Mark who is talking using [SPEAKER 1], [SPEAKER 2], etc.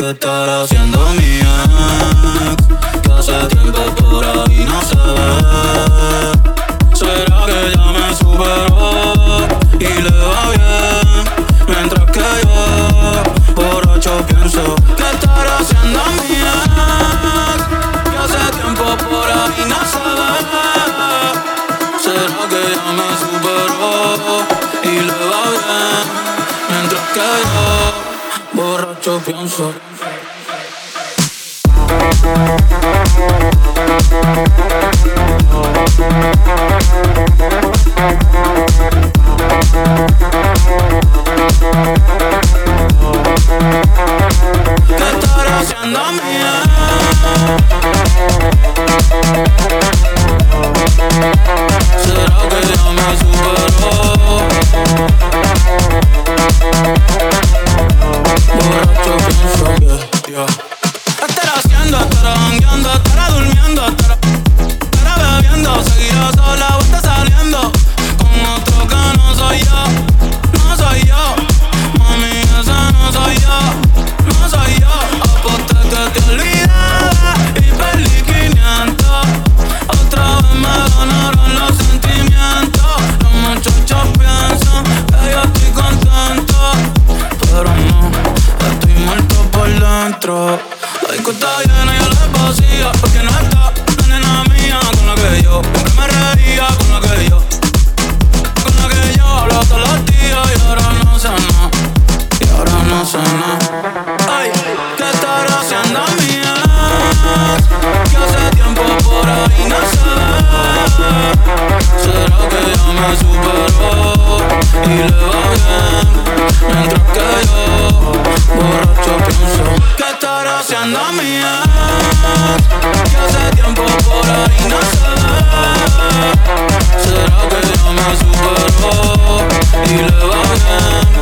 [SPEAKER 1] ¿Qué estará haciendo mi ex? Que hace tiempo por ahí no se ve. ¿Será que ya me superó y le va bien? Mientras que yo, borracho, pienso ¿qué estará haciendo mi ex? Que hace tiempo por ahí no se ve. ¿Será que ya me superó y le va bien? Mientras que yo, borracho, pienso ¿qué estará haciendo mi ex? ¿Será que ya me superó? Borracho pienso yeah. Estará haciendo, estará jangueando, estará durmiendo, estará bebiendo, seguirá sola o está saliendo con otro que no soy yo, no soy yo. Mami, ese no soy yo, no soy yo. Aposté que te olvidaba y perdí 500. Otra vez me ganaron los sentimientos. Los muchachos piensan que yo estoy contento, pero no, estoy muerto por dentro. La disco está llena y yo la es vacía, porque no está la nena mía con la que yo siempre me reía, con la que yo hablaba todos los días y ahora no sé nada, y ahora no sé nada. Ay, ¿qué estará haciendo mi ex? Que hace tiempo por ahí no se ve. ¿Será que ya me superó y le va bien? Mientras que yo, borracho, pienso ¿qué estará haciendo mi ex? Que hace tiempo por ahí no se ve. ¿Será que ya me superó y le va bien?